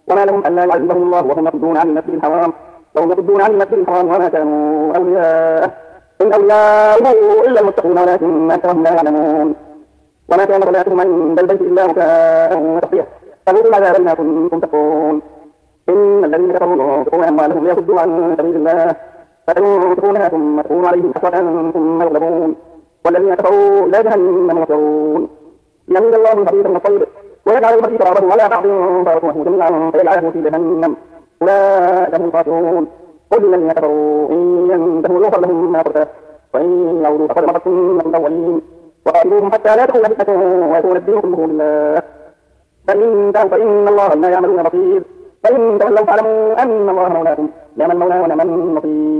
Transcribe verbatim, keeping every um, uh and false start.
وما لهم ألا يعذبهم الله وهم يصدون عن المسجد الحرام وهم يصدون عن المسجد الحرام وما كانوا أولياءه إن أولياؤه إلا المتقون ولكن أكثرهم لا يعلمون وما كان صلاتهم عند البيت إلا مكاء وتصديق فذوقوا العذاب بما كنتم تكفرون إن الذين كفروا ينفقون أموالهم ليصدوا عن سبيل الله فينفقونها ثم تكون عليهم حسرة ثم يغلبون والذين كفروا إلى جهنم يحشرون يميل الله الخبيث من الطيب ويجعل الخبيث بعضه على بعض فيركمه جميعا فيجعله في جهنم أولئك هم الخاسرون قل للذين كفروا إن ينتهوا يغفر لهم ما قد وإن يعودوا فقد مضت سنة الأولين وقاتلوهم حتى لا تكون فتنة ويكون الدين كله لله فإن انتهوا فإن الله بما يعملون بصير فإن تولوا فاعلموا أن الله مولاكم نعم المولى ونعم النصير